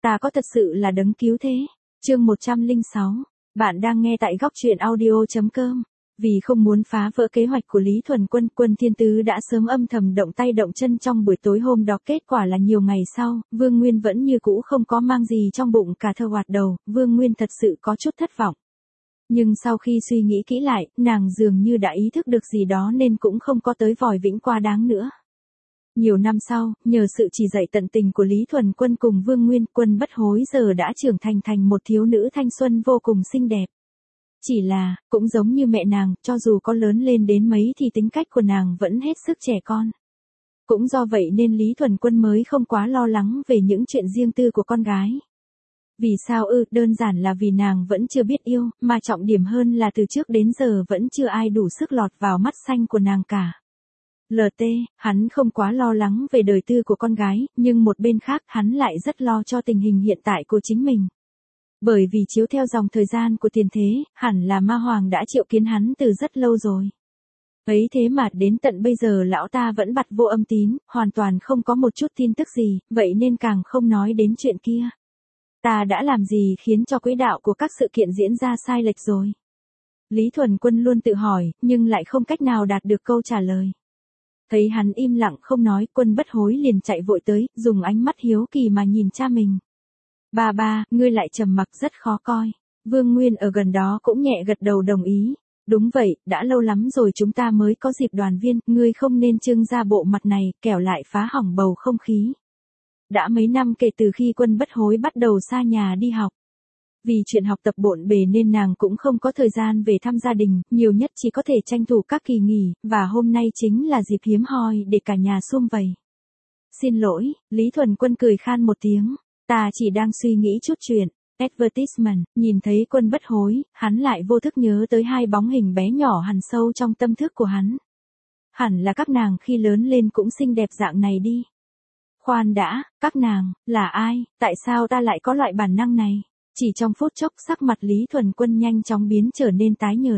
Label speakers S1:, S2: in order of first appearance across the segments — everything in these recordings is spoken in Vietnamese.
S1: Ta có thật sự là đấng cứu thế. Chương 106. Bạn đang nghe tại góc truyện audio.com. Vì không muốn phá vỡ kế hoạch của Lý Thuần Quân, Quân Thiên Tứ đã sớm âm thầm động tay động chân trong buổi tối hôm đó. Kết quả là nhiều ngày sau, Vương Nguyên vẫn như cũ không có mang gì trong bụng cả thơ hoạt đầu. Vương Nguyên thật sự có chút thất vọng. Nhưng sau khi suy nghĩ kỹ lại, nàng dường như đã ý thức được gì đó nên cũng không có tới vòi vĩnh quá đáng nữa. Nhiều năm sau, nhờ sự chỉ dạy tận tình của Lý Thuần Quân cùng Vương Nguyên, Quân Bất Hối giờ đã trưởng thành một thiếu nữ thanh xuân vô cùng xinh đẹp. Chỉ là, cũng giống như mẹ nàng, cho dù có lớn lên đến mấy thì tính cách của nàng vẫn hết sức trẻ con. Cũng do vậy nên Lý Thuần Quân mới không quá lo lắng về những chuyện riêng tư của con gái. Vì sao ư? Đơn giản là vì nàng vẫn chưa biết yêu, mà trọng điểm hơn là từ trước đến giờ vẫn chưa ai đủ sức lọt vào mắt xanh của nàng cả. LT, hắn không quá lo lắng về đời tư của con gái, nhưng một bên khác hắn lại rất lo cho tình hình hiện tại của chính mình. Bởi vì chiếu theo dòng thời gian của tiền thế, hẳn là ma hoàng đã triệu kiến hắn từ rất lâu rồi. Ấy thế mà đến tận bây giờ lão ta vẫn bặt vô âm tín, hoàn toàn không có một chút tin tức gì, vậy nên càng không nói đến chuyện kia. Ta đã làm gì khiến cho quỹ đạo của các sự kiện diễn ra sai lệch rồi? Lý Thuần Quân luôn tự hỏi, nhưng lại không cách nào đạt được câu trả lời. Thấy hắn im lặng không nói, Quân Bất Hối liền chạy vội tới, dùng ánh mắt hiếu kỳ mà nhìn cha mình. Ba, ngươi lại trầm mặc rất khó coi. Vương Nguyên ở gần đó cũng nhẹ gật đầu đồng ý. Đúng vậy, đã lâu lắm rồi chúng ta mới có dịp đoàn viên, ngươi không nên trưng ra bộ mặt này, kẻo lại phá hỏng bầu không khí. Đã mấy năm kể từ khi Quân Bất Hối bắt đầu xa nhà đi học. Vì chuyện học tập bộn bề nên nàng cũng không có thời gian về thăm gia đình, nhiều nhất chỉ có thể tranh thủ các kỳ nghỉ, và hôm nay chính là dịp hiếm hoi để cả nhà sum vầy. Xin lỗi, Lý Thuần Quân cười khan một tiếng, ta chỉ đang suy nghĩ chút chuyện. Advertisement, nhìn thấy Quân Bất Hối, hắn lại vô thức nhớ tới hai bóng hình bé nhỏ hằn sâu trong tâm thức của hắn. Hẳn là các nàng khi lớn lên cũng xinh đẹp dạng này đi. Khoan đã, các nàng, là ai, tại sao ta lại có loại bản năng này? Chỉ trong phút chốc sắc mặt Lý Thuần Quân nhanh chóng biến trở nên tái nhợt.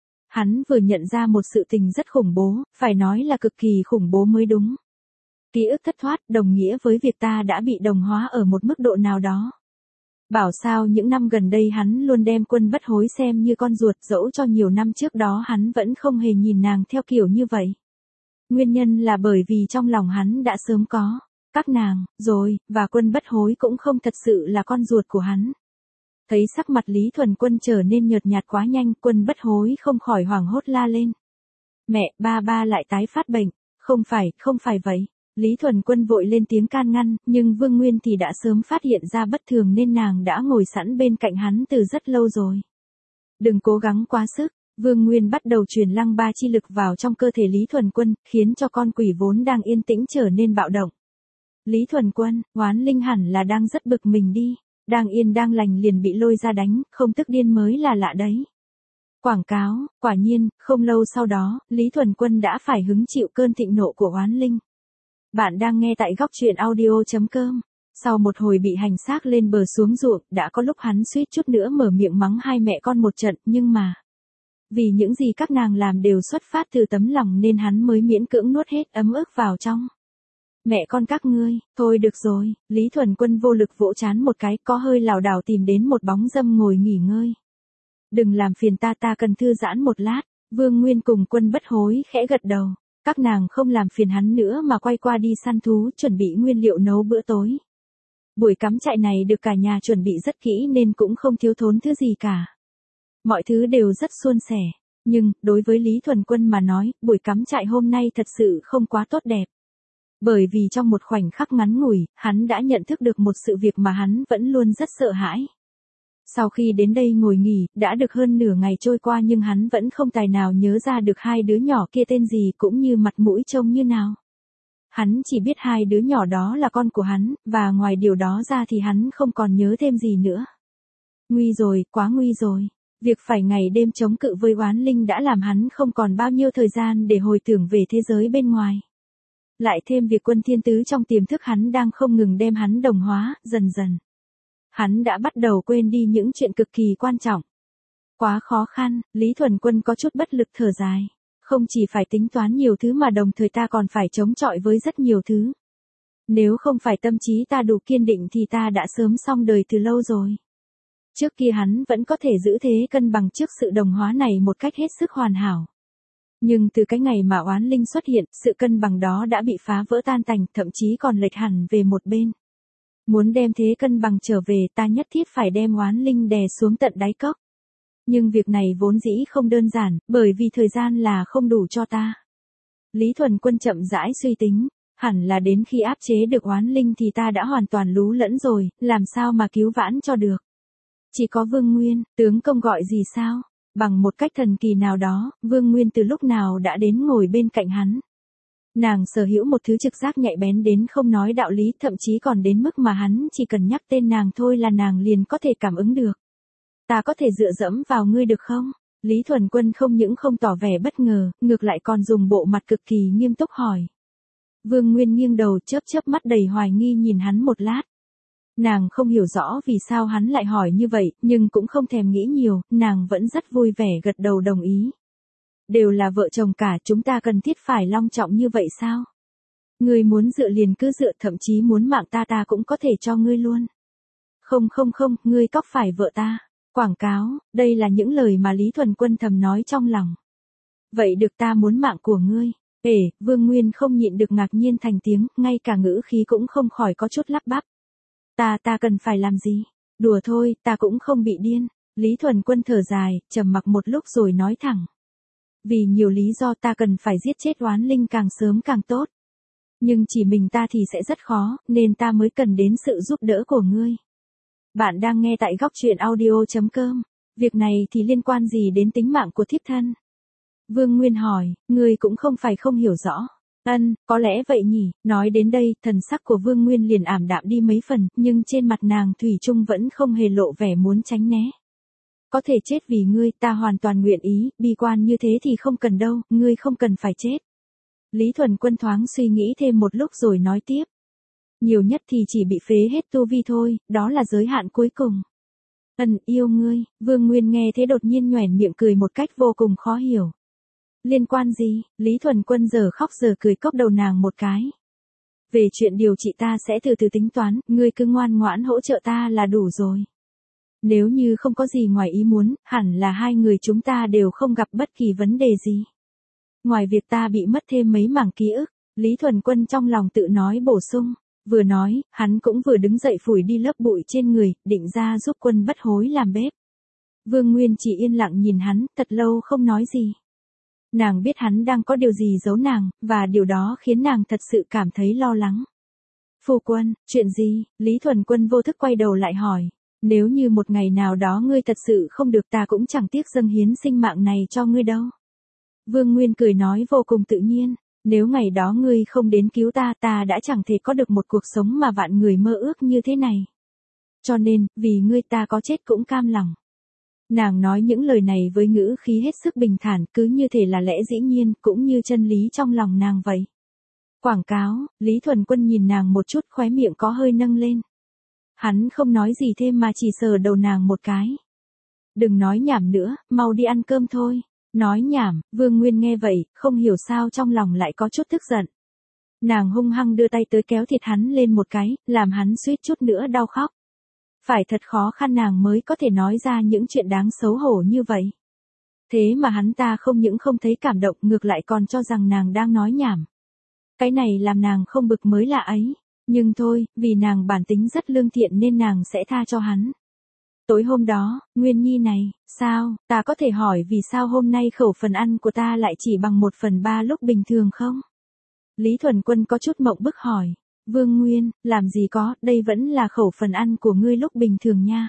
S1: Hắn vừa nhận ra một sự tình rất khủng bố, phải nói là cực kỳ khủng bố mới đúng. Ký ức thất thoát đồng nghĩa với việc ta đã bị đồng hóa ở một mức độ nào đó. Bảo sao những năm gần đây hắn luôn đem Quân Bất Hối xem như con ruột, dẫu cho nhiều năm trước đó hắn vẫn không hề nhìn nàng theo kiểu như vậy. Nguyên nhân là bởi vì trong lòng hắn đã sớm có các nàng, rồi, và Quân Bất Hối cũng không thật sự là con ruột của hắn. Thấy sắc mặt Lý Thuần Quân trở nên nhợt nhạt quá nhanh, Quân Bất Hối không khỏi hoảng hốt la lên. Mẹ, ba lại tái phát bệnh. Không phải vậy. Lý Thuần Quân vội lên tiếng can ngăn, nhưng Vương Nguyên thì đã sớm phát hiện ra bất thường nên nàng đã ngồi sẵn bên cạnh hắn từ rất lâu rồi. Đừng cố gắng quá sức. Vương Nguyên bắt đầu truyền lăng ba chi lực vào trong cơ thể Lý Thuần Quân, khiến cho con quỷ vốn đang yên tĩnh trở nên bạo động. Lý Thuần Quân, oán linh hẳn là đang rất bực mình đi. Đang yên đang lành liền bị lôi ra đánh, không tức điên mới là lạ đấy. Quảng cáo, quả nhiên, không lâu sau đó, Lý Thuần Quân đã phải hứng chịu cơn thịnh nộ của oán linh. Bạn đang nghe tại góc truyện audio.com. Sau một hồi bị hành xác lên bờ xuống ruộng, đã có lúc hắn suýt chút nữa mở miệng mắng hai mẹ con một trận, nhưng mà vì những gì các nàng làm đều xuất phát từ tấm lòng nên hắn mới miễn cưỡng nuốt hết ấm ức vào trong. Mẹ con các ngươi, thôi được rồi, Lý Thuần Quân vô lực vỗ trán một cái, có hơi lảo đảo tìm đến một bóng râm ngồi nghỉ ngơi. Đừng làm phiền ta cần thư giãn một lát. Vương Nguyên cùng Quân Bất Hối khẽ gật đầu. Các nàng không làm phiền hắn nữa mà quay qua đi săn thú, chuẩn bị nguyên liệu nấu bữa tối. Buổi cắm trại này được cả nhà chuẩn bị rất kỹ nên cũng không thiếu thốn thứ gì cả. Mọi thứ đều rất suôn sẻ. Nhưng, đối với Lý Thuần Quân mà nói, buổi cắm trại hôm nay thật sự không quá tốt đẹp. Bởi vì trong một khoảnh khắc ngắn ngủi, hắn đã nhận thức được một sự việc mà hắn vẫn luôn rất sợ hãi. Sau khi đến đây ngồi nghỉ, đã được hơn nửa ngày trôi qua nhưng hắn vẫn không tài nào nhớ ra được hai đứa nhỏ kia tên gì cũng như mặt mũi trông như nào. Hắn chỉ biết hai đứa nhỏ đó là con của hắn, và ngoài điều đó ra thì hắn không còn nhớ thêm gì nữa. Nguy rồi, quá nguy rồi. Việc phải ngày đêm chống cự với oán linh đã làm hắn không còn bao nhiêu thời gian để hồi tưởng về thế giới bên ngoài. Lại thêm việc Quân Thiên Tứ trong tiềm thức hắn đang không ngừng đem hắn đồng hóa, dần dần. Hắn đã bắt đầu quên đi những chuyện cực kỳ quan trọng. Quá khó khăn, Lý Thuần Quân có chút bất lực thở dài. Không chỉ phải tính toán nhiều thứ mà đồng thời ta còn phải chống chọi với rất nhiều thứ. Nếu không phải tâm trí ta đủ kiên định thì ta đã sớm xong đời từ lâu rồi. Trước kia hắn vẫn có thể giữ thế cân bằng trước sự đồng hóa này một cách hết sức hoàn hảo. Nhưng từ cái ngày mà oán linh xuất hiện, sự cân bằng đó đã bị phá vỡ tan tành, thậm chí còn lệch hẳn về một bên. Muốn đem thế cân bằng trở về, ta nhất thiết phải đem oán linh đè xuống tận đáy cốc. Nhưng việc này vốn dĩ không đơn giản, bởi vì thời gian là không đủ cho ta. Lý Thuần Quân chậm rãi suy tính, hẳn là đến khi áp chế được oán linh thì ta đã hoàn toàn lú lẫn rồi, làm sao mà cứu vãn cho được. Chỉ có Vương Nguyên, tướng công gọi gì sao? Bằng một cách thần kỳ nào đó, Vương Nguyên từ lúc nào đã đến ngồi bên cạnh hắn. Nàng sở hữu một thứ trực giác nhạy bén đến không nói đạo lý, thậm chí còn đến mức mà hắn chỉ cần nhắc tên nàng thôi là nàng liền có thể cảm ứng được. Ta có thể dựa dẫm vào ngươi được không? Lý Thuần Quân không những không tỏ vẻ bất ngờ, ngược lại còn dùng bộ mặt cực kỳ nghiêm túc hỏi. Vương Nguyên nghiêng đầu chớp mắt đầy hoài nghi nhìn hắn một lát. Nàng không hiểu rõ vì sao hắn lại hỏi như vậy, nhưng cũng không thèm nghĩ nhiều, nàng vẫn rất vui vẻ gật đầu đồng ý. Đều là vợ chồng cả, chúng ta cần thiết phải long trọng như vậy sao? Ngươi muốn dựa liền cứ dựa, thậm chí muốn mạng ta cũng có thể cho ngươi luôn. Không, ngươi cóc phải vợ ta. Quảng cáo, đây là những lời mà Lý Thuần Quân thầm nói trong lòng. Vậy được, ta muốn mạng của ngươi. Vương Nguyên không nhịn được ngạc nhiên thành tiếng, ngay cả ngữ khí cũng không khỏi có chút lắp bắp. Ta cần phải làm gì? Đùa thôi, ta cũng không bị điên. Lý Thuần Quân thở dài, trầm mặc một lúc rồi nói thẳng. Vì nhiều lý do ta cần phải giết chết oán linh càng sớm càng tốt. Nhưng chỉ mình ta thì sẽ rất khó, nên ta mới cần đến sự giúp đỡ của ngươi. Bạn đang nghe tại góc truyện audio.com. Việc này thì liên quan gì đến tính mạng của thiếp thân? Vương Nguyên hỏi, ngươi cũng không phải không hiểu rõ. Có lẽ vậy nhỉ. Nói đến đây, thần sắc của Vương Nguyên liền ảm đạm đi mấy phần, nhưng trên mặt nàng thủy chung vẫn không hề lộ vẻ muốn tránh né. Có thể chết vì ngươi, ta hoàn toàn nguyện ý, bi quan như thế thì không cần đâu, ngươi không cần phải chết. Lý Thuần Quân thoáng suy nghĩ thêm một lúc rồi nói tiếp. Nhiều nhất thì chỉ bị phế hết tu vi thôi, đó là giới hạn cuối cùng. Yêu ngươi. Vương Nguyên nghe thế đột nhiên nhoẻn miệng cười một cách vô cùng khó hiểu. Liên quan gì? Lý Thuần Quân giờ khóc giờ cười cốc đầu nàng một cái. Về chuyện điều trị ta sẽ từ từ tính toán, ngươi cứ ngoan ngoãn hỗ trợ ta là đủ rồi. Nếu như không có gì ngoài ý muốn, hẳn là hai người chúng ta đều không gặp bất kỳ vấn đề gì. Ngoài việc ta bị mất thêm mấy mảng ký ức, Lý Thuần Quân trong lòng tự nói bổ sung. Vừa nói, hắn cũng vừa đứng dậy phủi đi lớp bụi trên người, định ra giúp Quân Bất Hối làm bếp. Vương Nguyên chỉ yên lặng nhìn hắn, thật lâu không nói gì. Nàng biết hắn đang có điều gì giấu nàng, và điều đó khiến nàng thật sự cảm thấy lo lắng. Phu quân, chuyện gì? Lý Thuần Quân vô thức quay đầu lại hỏi. Nếu như một ngày nào đó ngươi thật sự không được, ta cũng chẳng tiếc dâng hiến sinh mạng này cho ngươi đâu. Vương Nguyên cười nói vô cùng tự nhiên. Nếu ngày đó ngươi không đến cứu ta, ta đã chẳng thể có được một cuộc sống mà vạn người mơ ước như thế này. Cho nên, vì ngươi ta có chết cũng cam lòng. Nàng nói những lời này với ngữ khí hết sức bình thản, cứ như thể là lẽ dĩ nhiên, cũng như chân lý trong lòng nàng vậy. Quảng cáo. Lý Thuần Quân nhìn nàng một chút, khóe miệng có hơi nâng lên. Hắn không nói gì thêm mà chỉ sờ đầu nàng một cái. Đừng nói nhảm nữa, mau đi ăn cơm thôi. Nói nhảm. Vương Nguyên nghe vậy, không hiểu sao trong lòng lại có chút tức giận. Nàng hung hăng đưa tay tới kéo thịt hắn lên một cái, làm hắn suýt chút nữa đau khóc. Phải thật khó khăn nàng mới có thể nói ra những chuyện đáng xấu hổ như vậy. Thế mà hắn ta không những không thấy cảm động, ngược lại còn cho rằng nàng đang nói nhảm. Cái này làm nàng không bực mới lạ ấy. Nhưng thôi, vì nàng bản tính rất lương thiện nên nàng sẽ tha cho hắn. Tối hôm đó, Nguyên Nhi này, sao, ta có thể hỏi vì sao hôm nay khẩu phần ăn của ta lại chỉ bằng 1/3 lúc bình thường không? Lý Thuần Quân có chút mộng bức hỏi. Vương Nguyên, làm gì có, đây vẫn là khẩu phần ăn của ngươi lúc bình thường nha.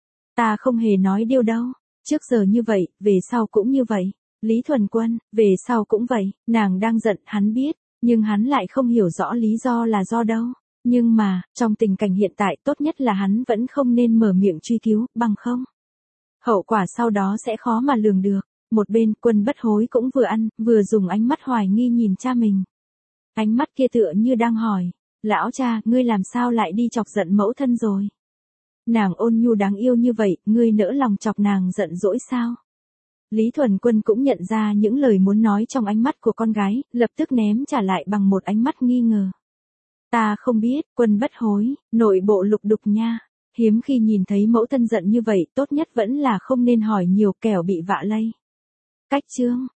S1: Ta không hề nói điều đâu, trước giờ như vậy, về sau cũng như vậy. Lý Thuần Quân, về sau cũng vậy, nàng đang giận, hắn biết, nhưng hắn lại không hiểu rõ lý do là do đâu. Nhưng mà, trong tình cảnh hiện tại tốt nhất là hắn vẫn không nên mở miệng truy cứu, bằng không. Hậu quả sau đó sẽ khó mà lường được. Một bên, Quân Bất Hối cũng vừa ăn, vừa dùng ánh mắt hoài nghi nhìn cha mình. Ánh mắt kia tựa như đang hỏi, lão cha, ngươi làm sao lại đi chọc giận mẫu thân rồi? Nàng ôn nhu đáng yêu như vậy, ngươi nỡ lòng chọc nàng giận dỗi sao? Lý Thuần Quân cũng nhận ra những lời muốn nói trong ánh mắt của con gái, lập tức ném trả lại bằng một ánh mắt nghi ngờ. Ta không biết, Quân bất hối, nội bộ lục đục nha. Hiếm khi nhìn thấy mẫu thân giận như vậy, tốt nhất vẫn là không nên hỏi nhiều kẻo bị vạ lây. Cách chương.